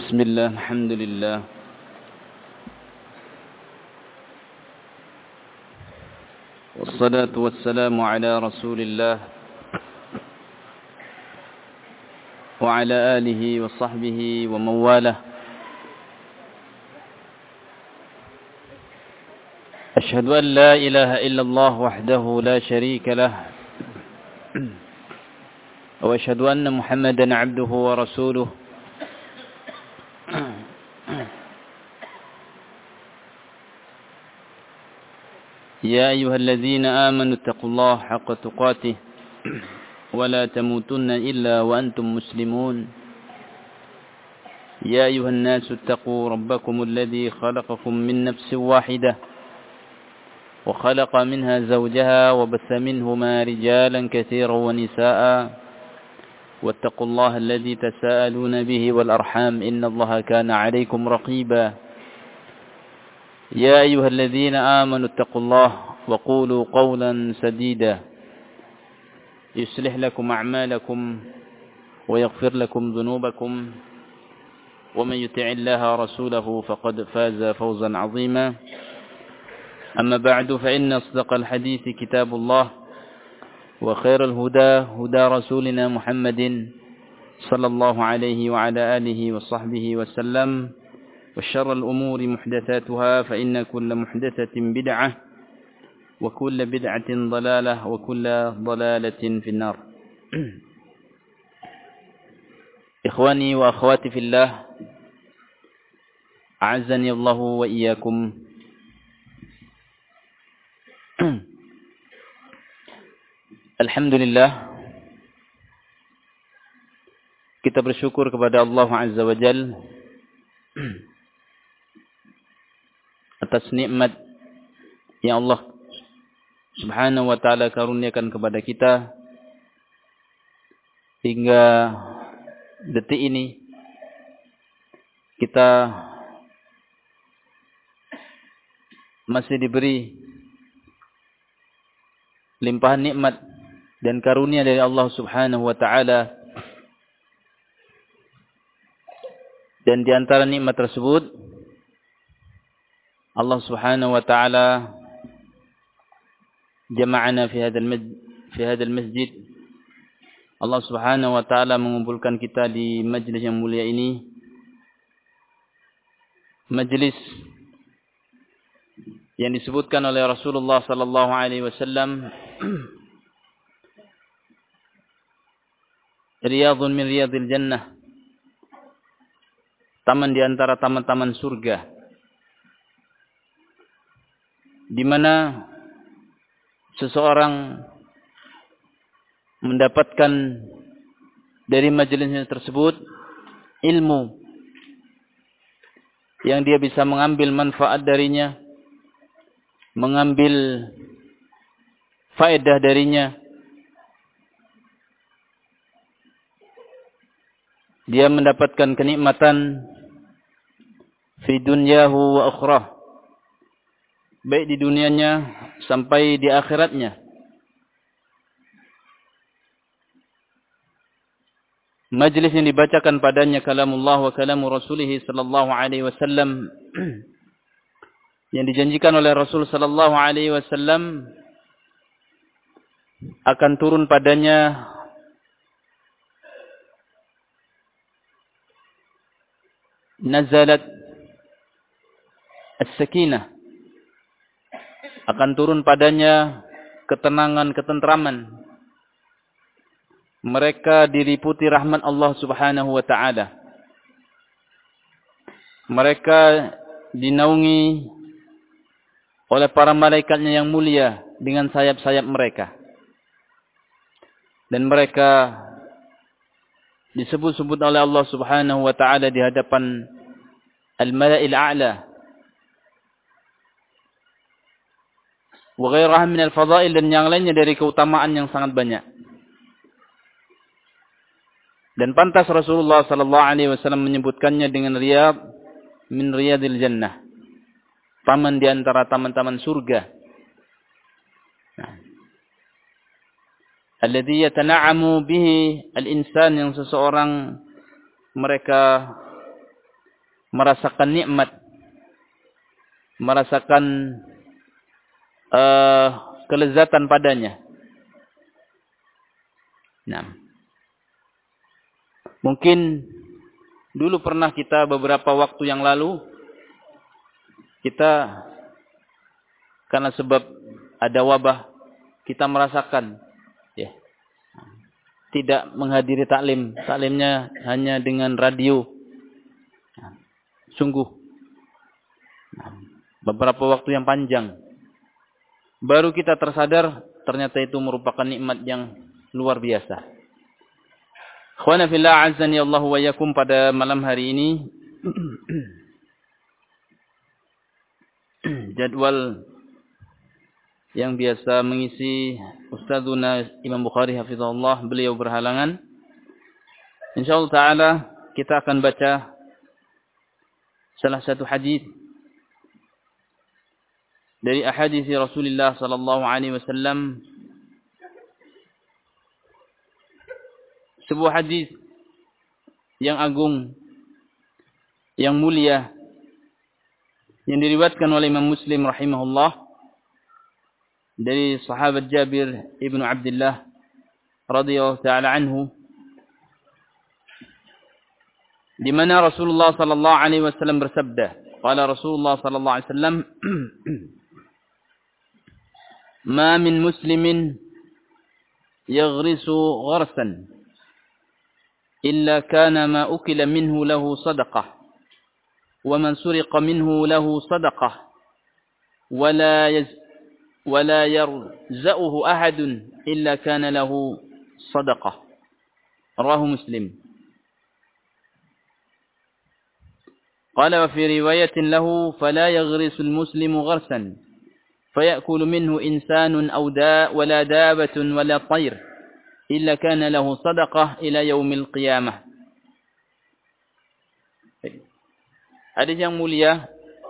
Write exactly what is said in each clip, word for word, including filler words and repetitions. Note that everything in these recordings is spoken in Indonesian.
بسم الله الحمد لله والصلاة والسلام على رسول الله وعلى آله وصحبه ومن والاه. أشهد أن لا إله إلا الله وحده لا شريك له وأشهد أن محمدا عبده ورسوله يا أيها الذين آمنوا اتقوا الله حق تقاته ولا تموتن إلا وأنتم مسلمون. يا أيها الناس اتقوا ربكم الذي خلقكم من نفس واحدة وخلق منها زوجها وبث منهما رجالا كثيرا ونساء واتقوا الله الذي تساءلون به والأرحام إن الله كان عليكم رقيبا. يا أيها الذين آمنوا اتقوا الله وقولوا قولا سديدا يصلح لكم أعمالكم ويغفر لكم ذنوبكم ومن يطع الله ورسوله فقد فاز فوزا عظيما. أما بعد فإن أصدق الحديث كتاب الله وخير الهدى هدى رسولنا محمد صلى الله عليه وعلى آله وصحبه وسلم. وشر الأمور محدثاتها فإن كل محدثة بدعة وكل بدعة ضلالة وكل ضلالة في النار. إخواني وأخواتي في الله أعزني الله وإياكم. Alhamdulillah, kita bersyukur kepada Allah Azza wa Jalla atas nikmat yang Allah Subhanahu wa ta'ala karuniakan kepada kita hingga detik ini kita masih diberi limpahan nikmat dan karunia dari Allah Subhanahu wa ta'ala, dan di antara nikmat tersebut Allah Subhanahu wa ta'ala jama'ana fi hadzal masjid fi hadzal masjid. Allah Subhanahu wa ta'ala mengumpulkan kita di majlis yang mulia ini, majlis yang disebutkan oleh Rasulullah sallallahu alaihi wasallam Riyadhun min riyadil jannah, taman di antara taman-taman surga, di mana seseorang mendapatkan dari majelis tersebut ilmu yang dia bisa mengambil manfaat darinya, mengambil faedah darinya. Dia mendapatkan kenikmatan fi dunyahu wa akhrah, baik di dunianya sampai di akhiratnya. Majlis yang dibacakan padanya kalamullah wa kalamu rasulih sallallahu alaihi wasallam, yang dijanjikan oleh Rasul sallallahu alaihi wasallam akan turun padanya nazalat as-sakinah, akan turun padanya ketenangan, ketentraman. Mereka diliputi rahmat Allah Subhanahu wa ta'ala. Mereka dinaungi oleh para malaikatnya yang mulia dengan sayap-sayap mereka. Dan mereka disebut-sebut oleh Allah Subhanahu wa ta'ala di hadapan al-mala'il a'la wa ghairaha min al-fadail, dan yang lainnya dari keutamaan yang sangat banyak. Dan pantas Rasulullah sallallahu alaihi wasallam menyebutkannya dengan riyad min riyadil jannah, taman di antara taman-taman surga. Nah, alladhi yatana'amu bihi al-insan, yang seseorang mereka merasakan nikmat, merasakan uh, kelezatan padanya. Nah, mungkin dulu pernah kita beberapa waktu yang lalu, kita karena sebab ada wabah, kita merasakan ya, tidak menghadiri taklim. Taklimnya hanya dengan radio. Sungguh beberapa waktu yang panjang. Baru kita tersadar ternyata itu merupakan nikmat yang luar biasa. Ikhwana fillah azani Allah wa yakum, pada malam hari ini jadwal yang biasa mengisi Ustadzuna Imam Bukhari hafizahullah, beliau berhalangan. Insyaallah taala kita akan baca salah satu hadis dari ahadits Rasulullah sallallahu alaihi wasallam. Sebuah hadis yang agung, yang mulia, yang diriwayatkan oleh Imam Muslim rahimahullah dari sahabat Jabir ibnu Abdullah radhiyallahu taala anhu, di mana Rasulullah sallallahu alaihi wasallam bersabda, qala Rasulullah sallallahu alaihi wasallam, ma min muslimin yaghrisu gharsan illa kana ma ukila minhu lahu sadaqah wa man suriqa minhu lahu sadaqah wa la yaz ولا يرزأه أحد إلا كان له صدقة. رواه مسلم. قال وفي رواية له فلا يغرس المسلم غرسا فيأكل منه إنسان أو داء ولا دابة ولا طير إلا كان له صدقة إلى يوم القيامة. Hadis yang mulia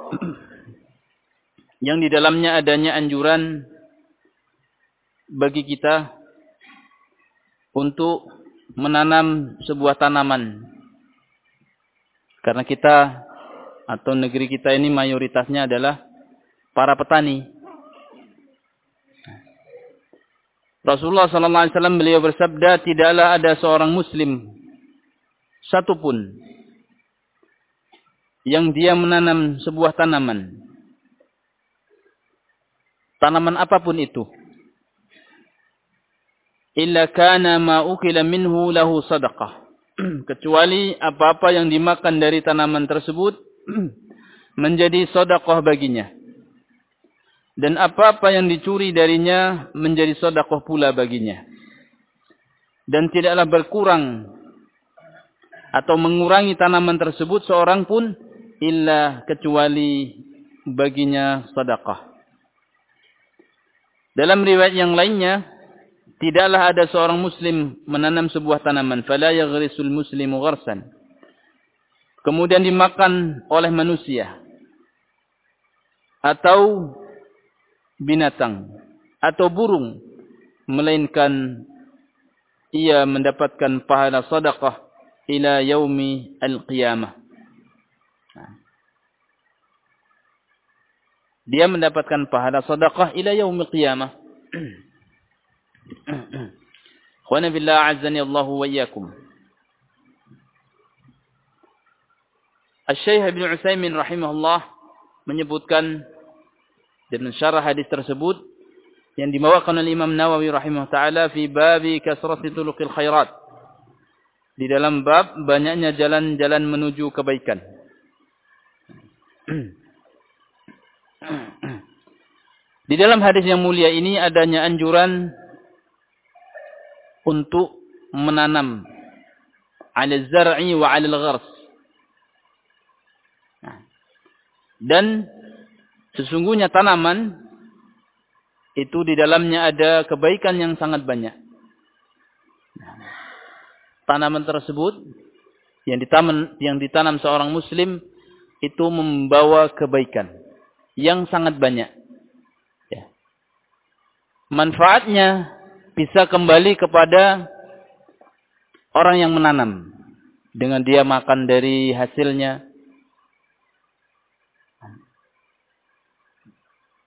yang di dalamnya adanya anjuran bagi kita untuk menanam sebuah tanaman. Karena kita atau negeri kita ini mayoritasnya adalah para petani. Rasulullah sallallahu alaihi wasallam beliau bersabda, tidaklah ada seorang muslim satupun yang dia menanam sebuah tanaman. Tanaman apapun itu, illa kana ma ukila minhu lahu sadaqah, kecuali apa-apa yang dimakan dari tanaman tersebut menjadi sedekah baginya, dan apa-apa yang dicuri darinya menjadi sedekah pula baginya, dan tidaklah berkurang atau mengurangi tanaman tersebut seorang pun illa kecuali baginya sedekah. Dalam riwayat yang lainnya, tidaklah ada seorang muslim menanam sebuah tanaman, fala yaghrisul muslimu gharsan, kemudian dimakan oleh manusia atau binatang atau burung, melainkan ia mendapatkan pahala sedekah ila yaumi al-qiyamah. Dia mendapatkan pahala sedekah ila yaumil qiyamah. Khwana billah azzani Allahu wa iyyakum. Asy-Syaikh Ibnu Utsaimin rahimahullah menyebutkan dan mensyarah hadis tersebut yang dibawakan oleh Imam Nawawi rahimahullah taala fi babi kasrati tuluqil khairat, di dalam bab banyaknya jalan-jalan menuju kebaikan. Di dalam hadis yang mulia ini adanya anjuran untuk menanam ala zar'i wa ala al-ghars. Dan sesungguhnya tanaman itu di dalamnya ada kebaikan yang sangat banyak. Tanaman tersebut yang ditanam yang ditanam seorang muslim itu membawa kebaikan yang sangat banyak. Ya. Manfaatnya bisa kembali kepada orang yang menanam dengan dia makan dari hasilnya,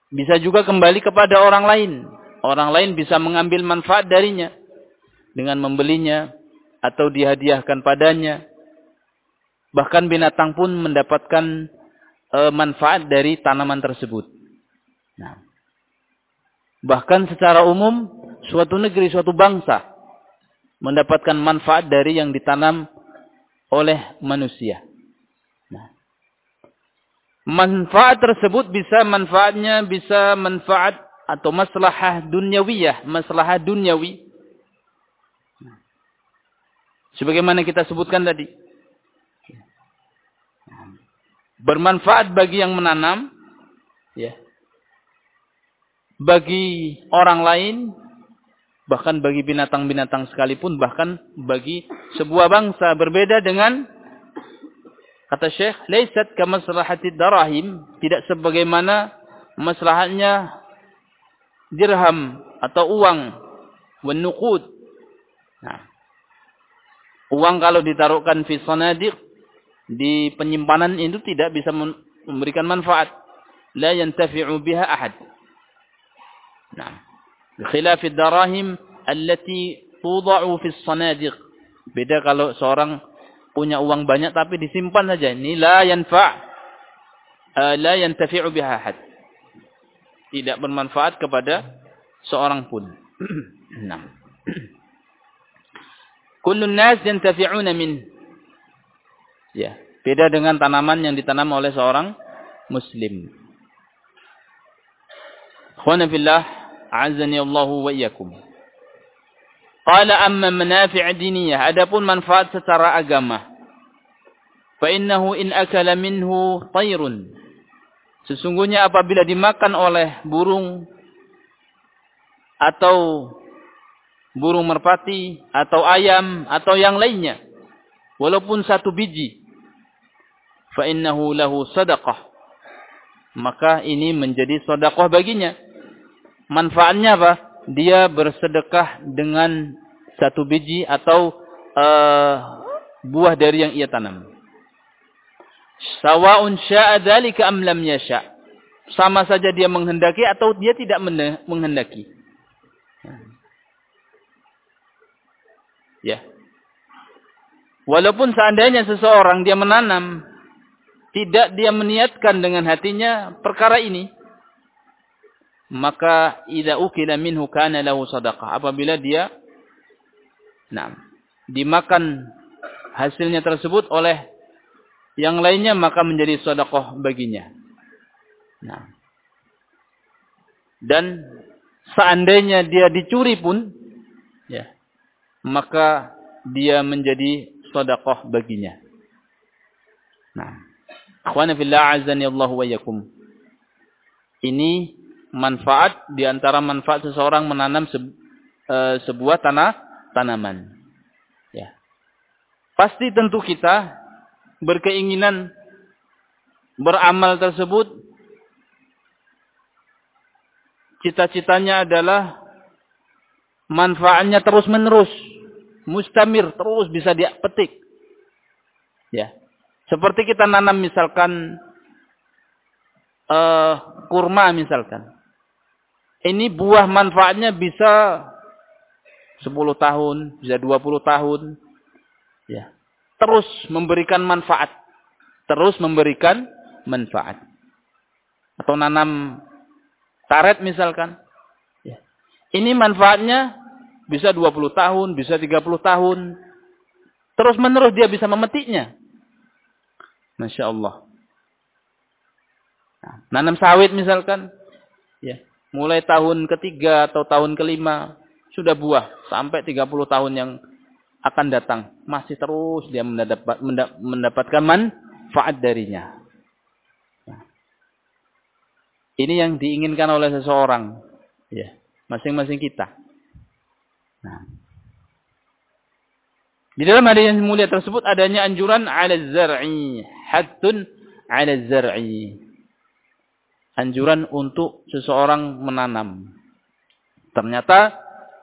Bisa juga kembali kepada orang lain. Orang lain bisa mengambil manfaat darinya dengan membelinya atau dihadiahkan padanya. Bahkan binatang pun mendapatkan e, manfaat dari tanaman tersebut. Nah, bahkan secara umum suatu negeri, suatu bangsa mendapatkan manfaat dari yang ditanam oleh manusia. Nah, manfaat tersebut bisa manfaatnya bisa manfaat atau maslahah dunyawiyah, maslahah dunyawi. Sebagaimana kita sebutkan tadi. Bermanfaat bagi yang menanam, ya. Bagi orang lain, bahkan bagi binatang-binatang sekalipun, bahkan bagi sebuah bangsa. Berbeda dengan kata Syekh, laisat kamaslahatid darahim, tidak sebagaimana maslahatnya dirham atau uang, wan nuqud. Nah, uang kalau ditaruhkan fi sanadiq, di penyimpanan itu tidak bisa memberikan manfaat. La yantafi'u biha ahad. Nah, khilafid darahim allati tuda'u fi sanadiq. Beda kalau seorang punya uang banyak tapi disimpan saja. Ini la yanfa' uh, la yantafi'u biha ahad. Tidak bermanfaat kepada seorang pun. Nah. Kullun nas yantafi'una min. Ya, beda dengan tanaman yang ditanam oleh seorang muslim. Ikhwana fillah, a'azzani Allahu wa iyyakum. Qala amma manafi' diniyah, adapun manfaat secara agama. Fa innahu in akala minhu tayrun. Sesungguhnya apabila dimakan oleh burung atau burung merpati atau ayam atau yang lainnya, walaupun satu biji, fa innahu lahu sadaqah, maka ini menjadi sedekah baginya. Manfaatnya apa? Dia bersedekah dengan satu biji atau uh, buah dari yang ia tanam. Sawa'un sya'a dzalika am lam yasha'. Sama saja dia menghendaki atau dia tidak menghendaki. Ya. Walaupun seandainya seseorang dia menanam, tidak dia meniatkan dengan hatinya perkara ini, maka idza ukila minhu kana lahu sadaqah. Apabila dia nah, dimakan hasilnya tersebut oleh yang lainnya, maka menjadi sedekah baginya. Nah. Dan seandainya dia dicuri pun, ya, maka dia menjadi sedekah baginya. Nah, akhwana fillah azani Allah wa iyyakum. Ini manfaat di antara manfaat seseorang menanam se, e, sebuah tanah tanaman. Ya. Pasti tentu kita berkeinginan beramal tersebut, cita-citanya adalah manfaatnya terus-menerus, mustamir, terus bisa dipetik. Ya. Seperti kita nanam misalkan uh, kurma misalkan. Ini buah manfaatnya bisa sepuluh tahun, bisa dua puluh tahun. Ya. Terus memberikan manfaat. Terus memberikan manfaat. Atau nanam karet misalkan. Ya. Ini manfaatnya bisa dua puluh tahun, bisa tiga puluh tahun. Terus menerus dia bisa memetiknya. Masya Allah. Nah, nanam sawit misalkan. Ya. Mulai tahun ketiga atau tahun kelima. Sudah buah. Sampai tiga puluh tahun yang akan datang, masih terus dia mendapat, mendapatkan manfaat darinya. Nah, ini yang diinginkan oleh seseorang, ya, masing-masing kita. Nah, di dalam hadis yang mulia tersebut adanya anjuran ala zar'i, hattun ala zar'i, anjuran untuk seseorang menanam. Ternyata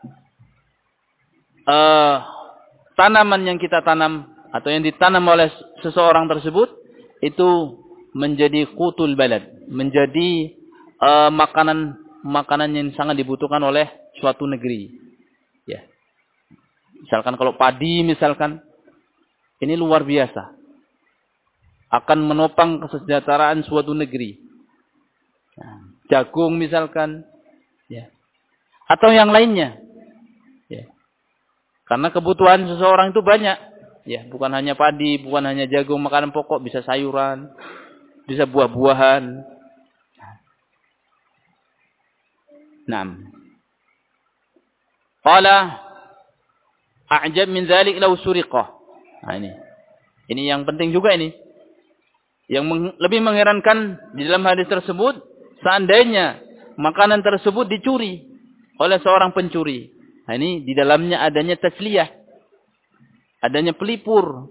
uh, tanaman yang kita tanam atau yang ditanam oleh seseorang tersebut itu menjadi qutul balad, menjadi uh, makanan makanan yang sangat dibutuhkan oleh suatu negeri. Ya. Misalkan kalau padi misalkan ini luar biasa. Akan menopang kesejahteraan suatu negeri. Nah, jagung misalkan, ya. Atau yang lainnya. Ya. Karena kebutuhan seseorang itu banyak. Ya, bukan hanya padi, bukan hanya jagung, makanan pokok, bisa sayuran, bisa buah-buahan. Naam. Qala a'jab min dzalik law suriqah. Nah ini. Ini yang penting juga ini. Yang meng, lebih mengherankan di dalam hadis tersebut, seandainya makanan tersebut dicuri oleh seorang pencuri. Nah ini di dalamnya adanya tasliyah. Adanya pelipur.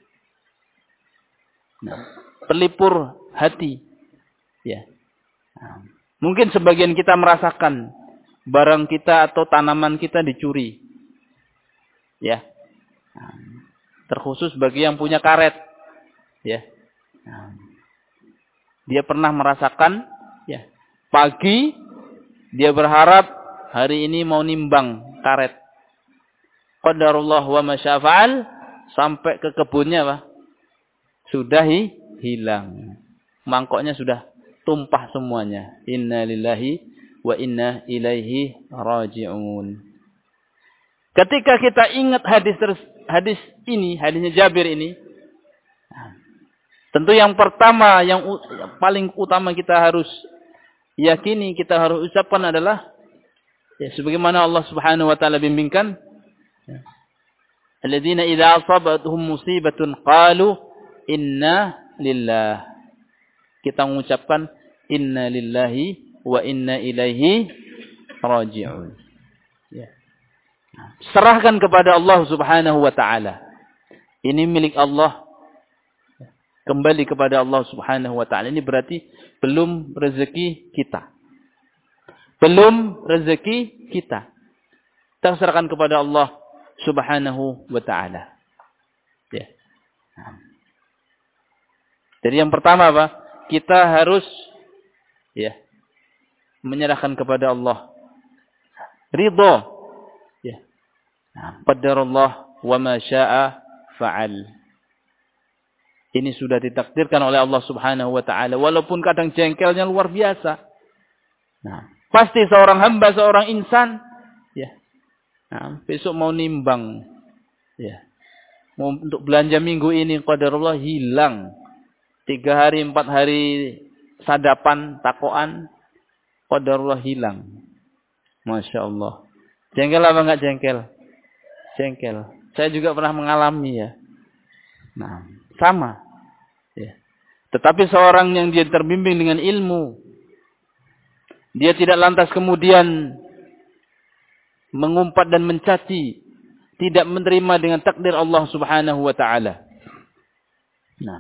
Nah, pelipur hati. Ya. Nah, mungkin sebagian kita merasakan barang kita atau tanaman kita dicuri. Ya. Nah, terkhusus bagi yang punya karet. Ya. Nah, dia pernah merasakan ya, pagi dia berharap hari ini mau nimbang karet. Qadarullah wa ma syafa'al, sampai ke kebunnya Pak. Sudah hi, hilang. Mangkoknya sudah tumpah semuanya. Inna lillahi wa inna ilaihi raji'un. Ketika kita ingat hadis hadis ini, hadisnya Jabir ini, tentu yang pertama yang, yang paling utama kita harus yakini, kita harus ucapkan adalah ya sebagaimana Allah Subhanahu wa taala bimbingkan, alladzina idza asabatuhum musibatun qalu inna lillah. Kita mengucapkan inna lillahi wa inna ilaihi raji'un. Ya. Serahkan kepada Allah Subhanahu wa taala. Ini milik Allah. Kembali kepada Allah Subhanahu wa taala. Ini berarti belum rezeki kita. Belum rezeki kita. Kita serahkan kepada Allah Subhanahu wa ta'ala. Ya. Jadi yang pertama apa? Kita harus ya menyerahkan kepada Allah. Ridha. Ya. Qadarullah wa ma syaa fa'al. Ini sudah ditakdirkan oleh Allah Subhanahu wa ta'ala. Walaupun kadang jengkelnya luar biasa. Nah, pasti seorang hamba, seorang insan ya. Nah, besok mau nimbang, ya, mau untuk belanja minggu ini, qadarullah hilang, tiga hari, empat hari sadapan, takoan, qadarullah hilang, masya Allah. Jengkel apa enggak jengkel? Jengkel. Saya juga pernah mengalami ya. Nah, sama. Ya. Tetapi seorang yang dia terbimbing dengan ilmu, dia tidak lantas kemudian mengumpat dan mencaci, tidak menerima dengan takdir Allah Subhanahu wa taala. Nah.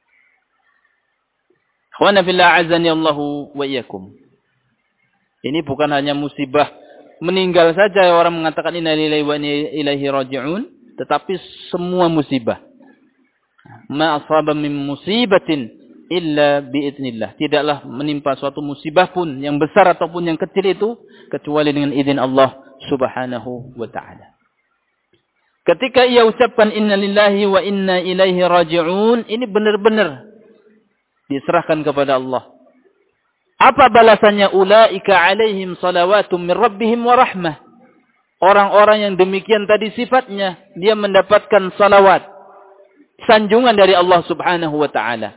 Khwana fillah azani Allahu wa iyyakum. Ini bukan hanya musibah meninggal saja orang mengatakan inna lillahi wa inna ilaihi raji'un, tetapi semua musibah. Ma asaba min musibatin illa biidznillah. Tidaklah menimpa suatu musibah pun yang besar ataupun yang kecil itu kecuali dengan izin Allah Subhanahu wa ta'ala. Ketika ia ucapkan inna lillahi wa inna ilaihi raji'un, ini benar-benar diserahkan kepada Allah. Apa balasannya? Ulaika alaihim salawatum min rabbihim wa rahmah. Orang-orang yang demikian tadi sifatnya, dia mendapatkan salawat, sanjungan dari Allah Subhanahu wa ta'ala.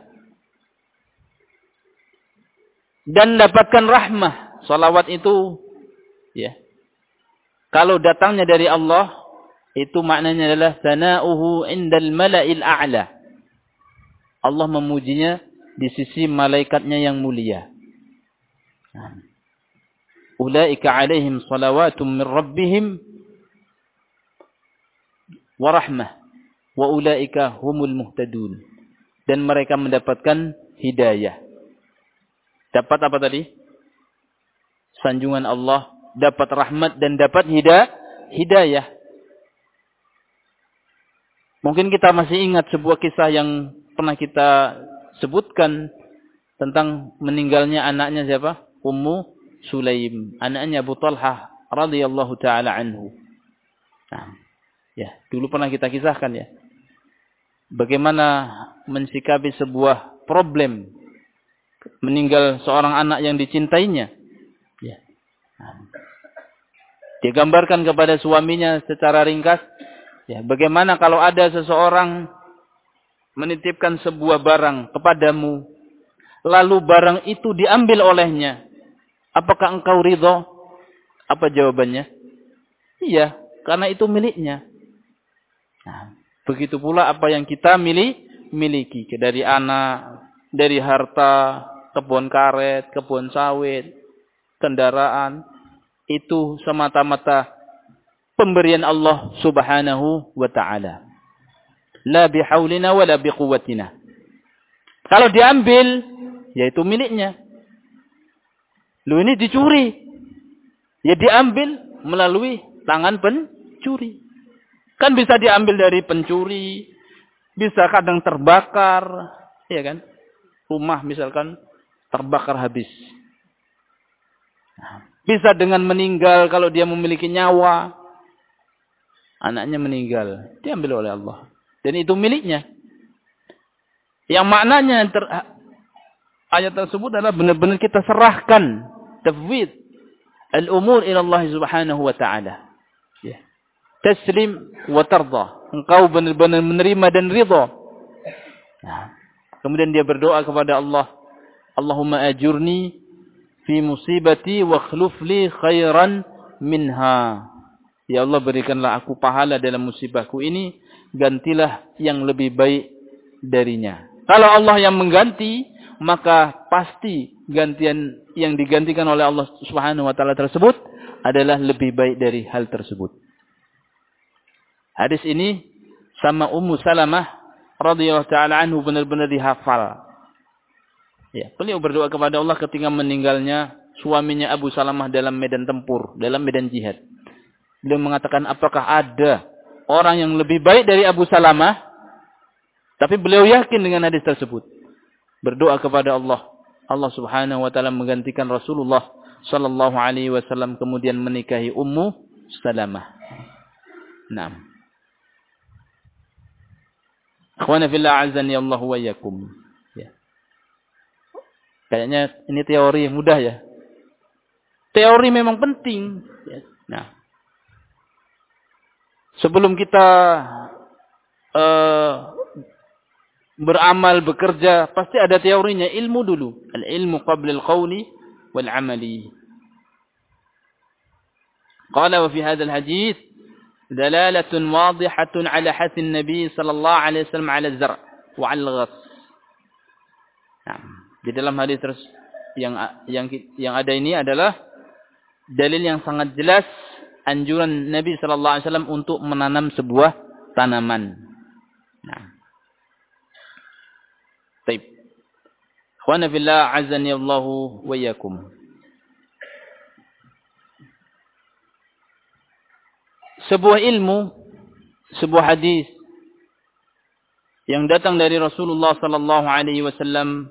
Dan dapatkan rahmah. Salawat itu ya, kalau datangnya dari Allah, itu maknanya adalah sana'uhu indal mala'il a'la. Allah memujinya di sisi malaikatnya yang mulia. Ulaika alaihim salawatum min rabbihim wa rahmah wa ulaika humul muhtadun. Dan mereka mendapatkan hidayah. Dapat apa tadi? Sanjungan Allah, dapat rahmat dan dapat hidayah. Mungkin kita masih ingat sebuah kisah yang pernah kita sebutkan tentang meninggalnya anaknya siapa? Ummu Sulaim, anaknya Abu Talhah radhiyallahu taala anhu. Nah, ya, dulu pernah kita kisahkan ya. Bagaimana mensikapi sebuah problem meninggal seorang anak yang dicintainya. Ya. Nah, digambarkan kepada suaminya secara ringkas, ya, bagaimana kalau ada seseorang menitipkan sebuah barang kepadamu, lalu barang itu diambil olehnya, apakah engkau ridho? Apa jawabannya? Iya, karena itu miliknya. Nah, begitu pula apa yang kita milih, miliki, dari anak, dari harta, kebun karet, kebun sawit, kendaraan, itu semata-mata pemberian Allah Subhanahu wa ta'ala. La bihaulina wa la biquwwatina. Kalau diambil, yaitu miliknya. Lu ini dicuri. Ya diambil melalui tangan pencuri. Kan bisa diambil dari pencuri, bisa kadang terbakar, ya kan? Rumah misalkan terbakar habis. Bisa dengan meninggal kalau dia memiliki nyawa. Anaknya meninggal, diambil oleh Allah. Dan itu miliknya. Yang maknanya ter, ayat tersebut adalah benar-benar kita serahkan, tafwid al-umur ila Allah Subhanahu wa ta'ala. Ya. Taslim wa tarda. Engkau benar-benar menerima dan ridha. Nah, kemudian dia berdoa kepada Allah, Allahumma ajurni fi musibati wa akhluf li khairan minha. Ya Allah, berikanlah aku pahala dalam musibahku ini, gantilah yang lebih baik darinya. Kalau Allah yang mengganti, maka pasti gantian yang digantikan oleh Allah Subhanahu wa taala tersebut adalah lebih baik dari hal tersebut. Hadis ini sama Ummu Salamah radhiyallahu taala anhu benar-benar dihafal. Ya, beliau berdoa kepada Allah ketika meninggalnya suaminya Abu Salamah dalam medan tempur, dalam medan jihad. Beliau mengatakan, apakah ada orang yang lebih baik dari Abu Salamah? Tapi beliau yakin dengan hadis tersebut. Berdoa kepada Allah. Allah Subhanahu wa taala menggantikan Rasulullah sallallahu alaihi wasallam kemudian menikahi Ummu Salamah. Naam. Akhwana fillah azani Allah wa iyyakum. Ya. Kayaknya ini teori mudah ya. Teori memang penting. Ya. Nah. Sebelum kita uh, beramal, bekerja, pasti ada teorinya, ilmu dulu. Al-ilmu qabla al-qawli wal-amali. Qala wa fi hadha al-hadith dalalatun wadihatun ala hathi an-nabi sallallahu alaihi wasallam ala az-zar' wa 'ala al-ghass. Nah, di dalam hadis terus yang yang yang ada ini adalah dalil yang sangat jelas anjuran Nabi sallallahu alaihi wasallam untuk menanam sebuah tanaman. Nah. Baik. Ikhwana fillah azani Allah wa iyyakum. Sebuah ilmu, sebuah hadis yang datang dari Rasulullah sallallahu alaihi wasallam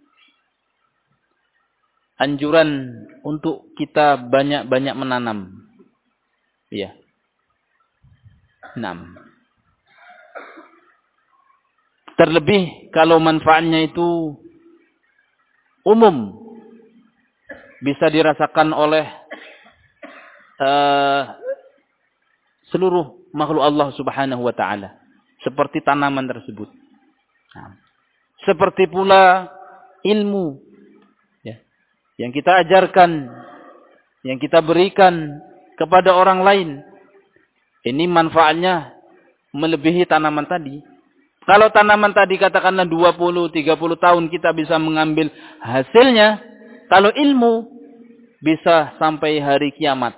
anjuran untuk kita banyak-banyak menanam. Iya. Enam. Terlebih kalau manfaatnya itu umum, bisa dirasakan oleh uh, seluruh makhluk Allah Subhanahu wa taala, seperti tanaman tersebut. Nah, seperti pula ilmu ya, yang kita ajarkan, yang kita berikan kepada orang lain. Ini manfaatnya melebihi tanaman tadi. Kalau tanaman tadi katakanlah dua puluh, tiga puluh tahun kita bisa mengambil hasilnya. Kalau ilmu bisa sampai hari kiamat.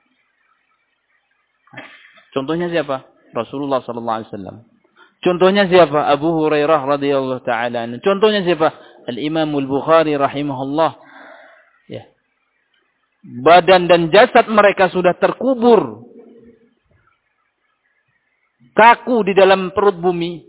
Contohnya siapa? Rasulullah sallallahu alaihi wasallam. Contohnya siapa? Abu Hurairah radhiyallahu taala anhu. Contohnya siapa? Al-Imam Al-Bukhari rahimahullah. Ya. Badan dan jasad mereka sudah terkubur kaku di dalam perut bumi.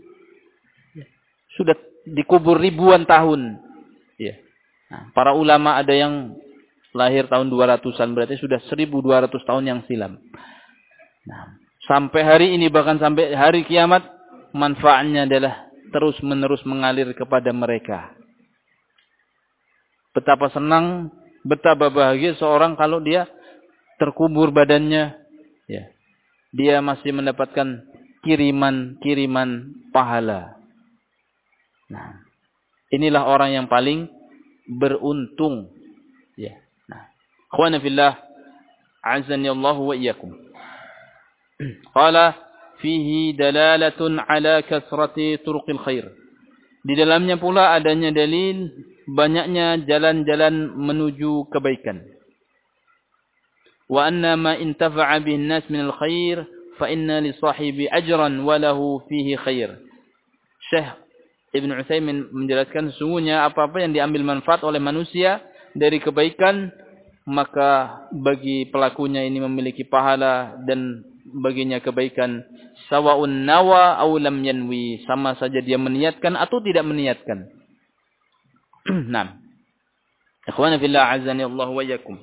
Sudah dikubur ribuan tahun. Ya. Nah, para ulama ada yang lahir tahun dua ratusan, berarti sudah seribu dua ratus tahun yang silam. Nah, sampai hari ini, bahkan sampai hari kiamat, manfaatnya adalah terus-menerus mengalir kepada mereka. Betapa senang, betapa bahagia seorang kalau dia terkubur badannya, ya, dia masih mendapatkan kiriman-kiriman pahala. Nah, inilah orang yang paling beruntung. Ya. Nah, ikhwana fillah, azani Allah wa iyyakum. Qala fihi dalalatun ala kasrati turuqil khair. Di dalamnya pula adanya dalil banyaknya jalan-jalan menuju kebaikan. Wa anna ma intafa'a bihin nas minal khair fa inna li sahibi ajran wa lahu fihi khair. Syekh Ibn Utsaimin menjelaskan, sesungguhnya apa-apa yang diambil manfaat oleh manusia dari kebaikan, maka bagi pelakunya ini memiliki pahala dan baginya kebaikan. Sawa'un nawa aw lam yanwi, sama saja dia meniatkan atau tidak meniatkan. Naam. Ikhwana fillah, azani Allah wa iyyakum.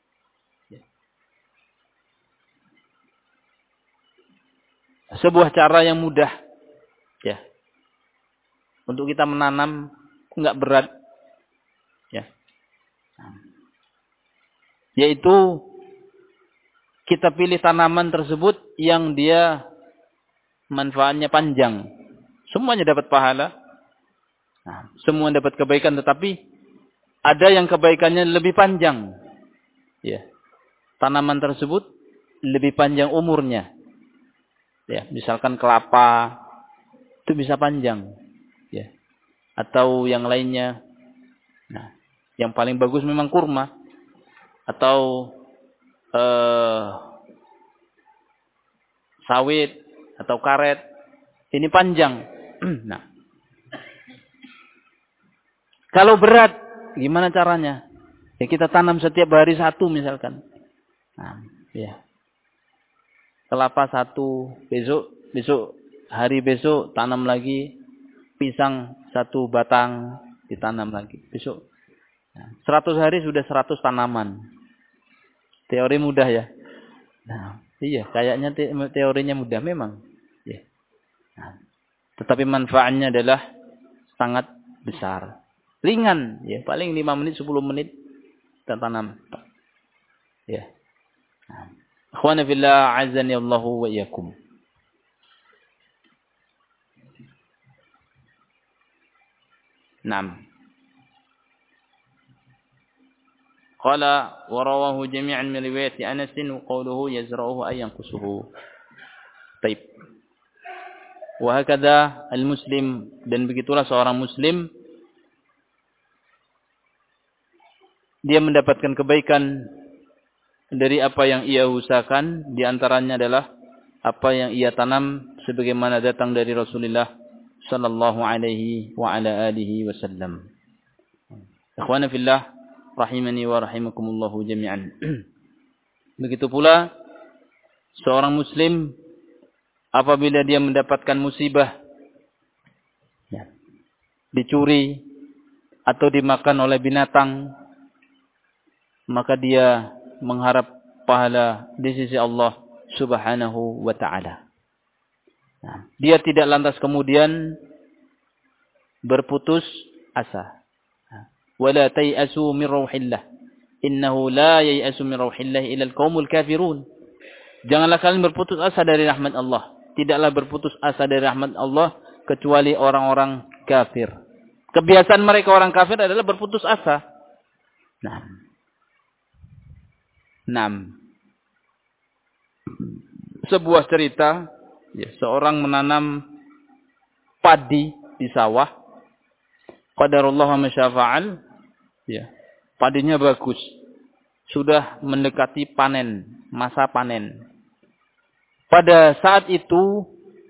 Sebuah cara yang mudah, ya, untuk kita menanam, enggak berat, ya, yaitu kita pilih tanaman tersebut yang dia manfaatnya panjang, semuanya dapat pahala, nah, semua dapat kebaikan, tetapi ada yang kebaikannya lebih panjang, ya, tanaman tersebut lebih panjang umurnya, ya, misalkan kelapa itu bisa panjang, ya, atau yang lainnya. Nah, yang paling bagus memang kurma atau eh, sawit atau karet, ini panjang. Nah, kalau berat, gimana caranya? Ya kita tanam setiap hari satu misalkan. Nah, ya, kelapa satu, besok besok hari besok tanam lagi, pisang satu batang ditanam lagi. Besok nah, seratus hari sudah seratus tanaman. Teori mudah ya. Nah, iya, kayaknya te teorinya mudah memang. Ya. Nah, tetapi manfaatnya adalah sangat besar. Ringan, ya, paling lima menit, sepuluh menit kita tanam. Ya. Nah, ikhwana fillah, azani Allahu wa iyyakum. Naam. Qala wa rawahu jami'an min riwayat Anas wa qawluhu yazra'uhu ay yanqusuhu. Baik. Wa hakadha al-muslim, dan begitulah seorang muslim dia mendapatkan kebaikan dari apa yang ia usahakan, di antaranya adalah apa yang ia tanam sebagaimana datang dari Rasulullah sallallahu alaihi wa ala alihi wasallam. Ikhwana fillah, rahimani wa rahimakumullahu jami'an. Begitu pula seorang muslim apabila dia mendapatkan musibah, ya, dicuri atau dimakan oleh binatang, maka dia mengharap pahala di sisi Allah Subhanahu wa ta'ala. Nah, dia tidak lantas kemudian berputus asa. Wala tay'asu min rauhillah. Innahu la yay'asu min rauhillah illa al-qaumul kafirun. Janganlah kalian berputus asa dari rahmat Allah. Tidaklah berputus asa dari rahmat Allah kecuali orang-orang kafir. Kebiasaan mereka orang kafir adalah berputus asa. Nah. Nah. Sebuah cerita, ya, seorang menanam padi di sawah. Qadarullah wa masyafa'al. Ya. Padinya bagus. Sudah mendekati panen, masa panen. Pada saat itu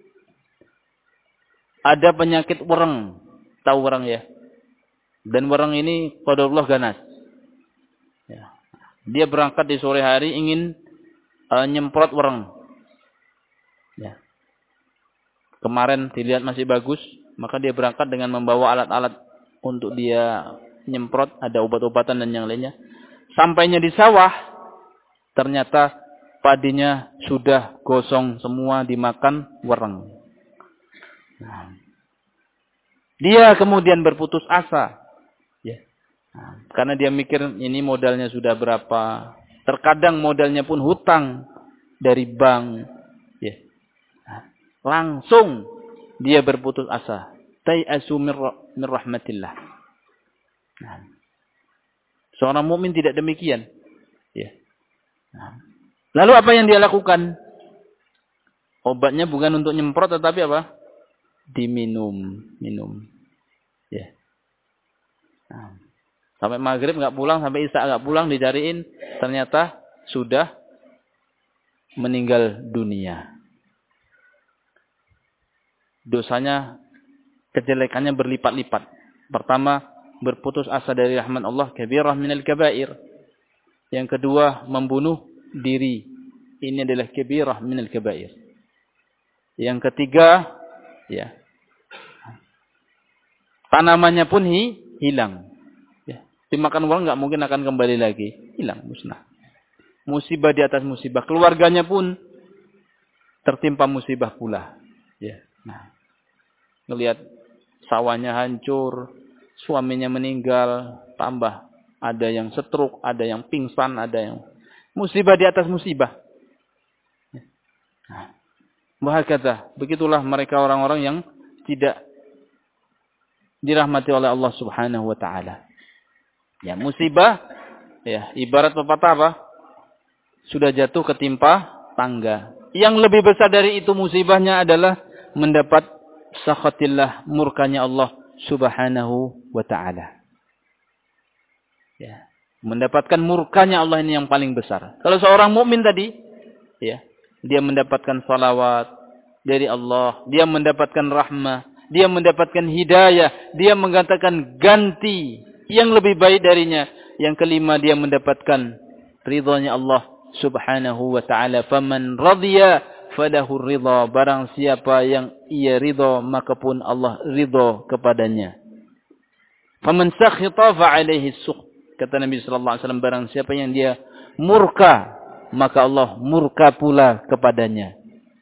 ada penyakit wereng. Tahu wereng ya? Dan wereng ini qadarullah ganas. Ya. Dia berangkat di sore hari ingin uh, nyemprot wereng. Ya. Kemarin dilihat masih bagus, maka dia berangkat dengan membawa alat-alat untuk dia nyemprot, ada obat-obatan dan yang lainnya. Sampainya di sawah, ternyata padinya sudah gosong semua dimakan wereng. Nah, dia kemudian berputus asa. Ya. Nah, karena dia mikir ini modalnya sudah berapa. Terkadang modalnya pun hutang dari bank. Ya. Nah, langsung dia berputus asa. Tai'asu min rahmatillah. Nah, seorang mukmin tidak demikian. Ya. Nah, lalu apa yang dia lakukan? Obatnya bukan untuk nyemprot tetapi apa? Diminum, minum. Ya. Nah, sampai maghrib nggak pulang, sampai isya nggak pulang, dicariin, ternyata sudah meninggal dunia. Dosanya, kejelekannya berlipat-lipat. Pertama, berputus asa dari rahmat Allah, kabirah minal kabair. Yang kedua, membunuh diri. Ini adalah kabirah minal kabair. Yang ketiga, ya, tanamannya pun hi, hilang. Ya, dimakan orang nggak mungkin akan kembali lagi, hilang, musnah. Musibah di atas musibah, keluarganya pun tertimpa musibah pula. Ya, nah, ngelihat sawahnya hancur, suaminya meninggal, tambah ada yang stroke, ada yang pingsan, ada yang musibah di atas musibah. Nah, bahakata, begitulah mereka orang-orang yang tidak dirahmati oleh Allah Subhanahu wa taala. Ya, musibah ya ibarat pepatah apa? Sudah jatuh ketimpa tangga. Yang lebih besar dari itu musibahnya adalah mendapat sakhatillah, murkanya Allah Subhanahu wa taala. Ya, mendapatkan murkanya Allah ini yang paling besar. Kalau seorang mukmin tadi, ya, dia mendapatkan salawat dari Allah, dia mendapatkan rahmah, dia mendapatkan hidayah, dia mengatakan ganti yang lebih baik darinya. Yang kelima, dia mendapatkan ridhonya Allah Subhanahu wa ta'ala. Faman radhiya falahu ridha. Barang siapa yang ia ridho, maka pun Allah ridho kepadanya. Faman sakhita fa'alaihi sukht. Kata Nabi sallallahu alaihi wasallam, barang siapa yang dia murka, maka Allah murka pula kepadanya.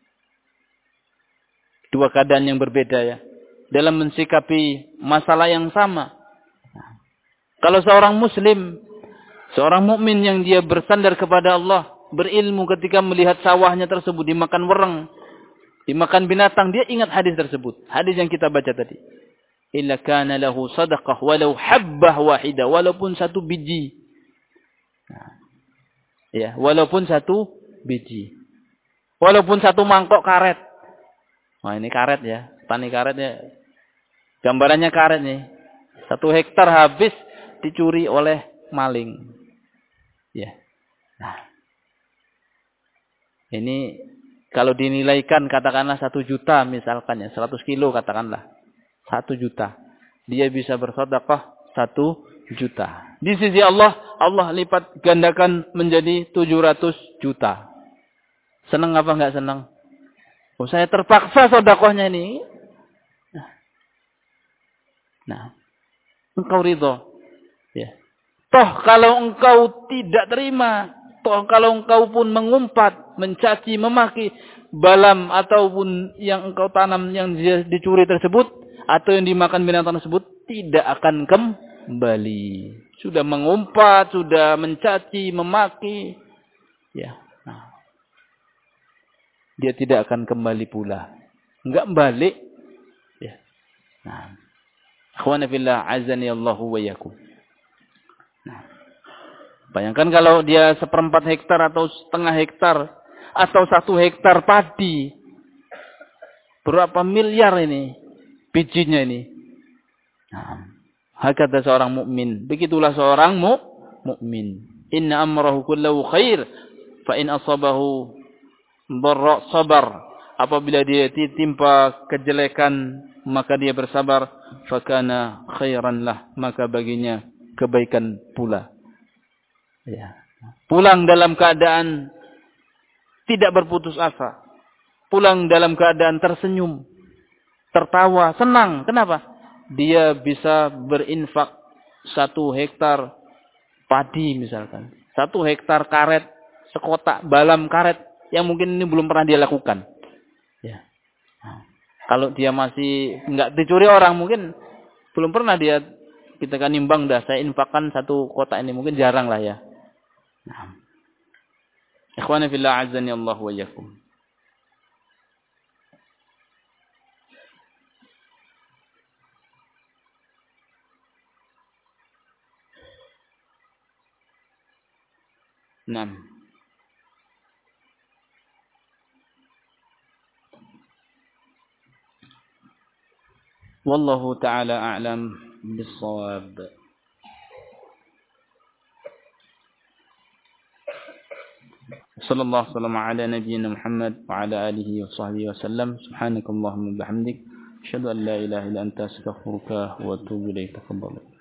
Dua keadaan yang berbeda ya, dalam mensikapi masalah yang sama. Kalau seorang muslim, seorang mukmin yang dia bersandar kepada Allah, berilmu ketika melihat sawahnya tersebut dimakan wereng, dimakan binatang, dia ingat hadis tersebut. Hadis yang kita baca tadi. Illa kana lahu sadaqah walau habbah wahidah, walaupun satu biji. Nah, ya, walaupun satu biji. Walaupun satu mangkok karet. Wah, ini karet ya, tani karet ya. Gambarannya karet nih. Satu hektar habis dicuri oleh maling. Ya. Nah. Ini kalau dinilaikan katakanlah satu juta misalkan ya, seratus kilo katakanlah. Satu juta. Dia bisa bersedekah satu juta. Di sisi Allah, Allah lipat gandakan menjadi tujuh ratus juta. Senang apa enggak senang? Oh, saya terpaksa sedekahnya ini. Nah. Nah. Engkau ridho. Ya. Toh kalau engkau tidak terima, toh kalau engkau pun mengumpat, mencaci, memaki balam ataupun yang engkau tanam yang dicuri tersebut atau yang dimakan binatang tersebut tidak akan kembali. Sudah mengumpat, sudah mencaci, memaki, ya. Nah. Dia tidak akan kembali pula. Enggak balik. Ya. Nah. Akhwana fillah azani Allahu wa yakum. Nah. Bayangkan kalau dia seperempat hektar atau setengah hektar atau satu hektar padi. Berapa miliar ini bijinya ini. Nah, hakata seorang mukmin. Begitulah seorang mu mukmin. Inna amrahu kullahu khair, fa in asabahu dharra sabar. Apabila dia ditimpa kejelekan, maka dia bersabar, fa kana khairan lah, maka baginya kebaikan pula. Ya. Pulang dalam keadaan tidak berputus asa. Pulang dalam keadaan tersenyum, tertawa, senang. Kenapa? Dia bisa berinfak satu hektar padi misalkan. Satu hektar karet, sekotak balam karet yang mungkin ini belum pernah dia lakukan. Ya. Nah, kalau dia masih nggak dicuri orang, mungkin belum pernah dia kita kan nimbang dah. Saya infakkan satu kotak ini mungkin jarang lah ya. Nah. Ikhwana fillah azani Allah wa iyyakum. Naam. Wallahu ta'ala a'lam bis-shawab. Sallallahu alaihi ala nabiyyina Muhammad wa ala alihi wa sahbihi wa sallam. Subhanakallahumma bihamdik, asyhadu an la ilaha illa anta astaghfiruka wa atubu ilaik. Tafadhal.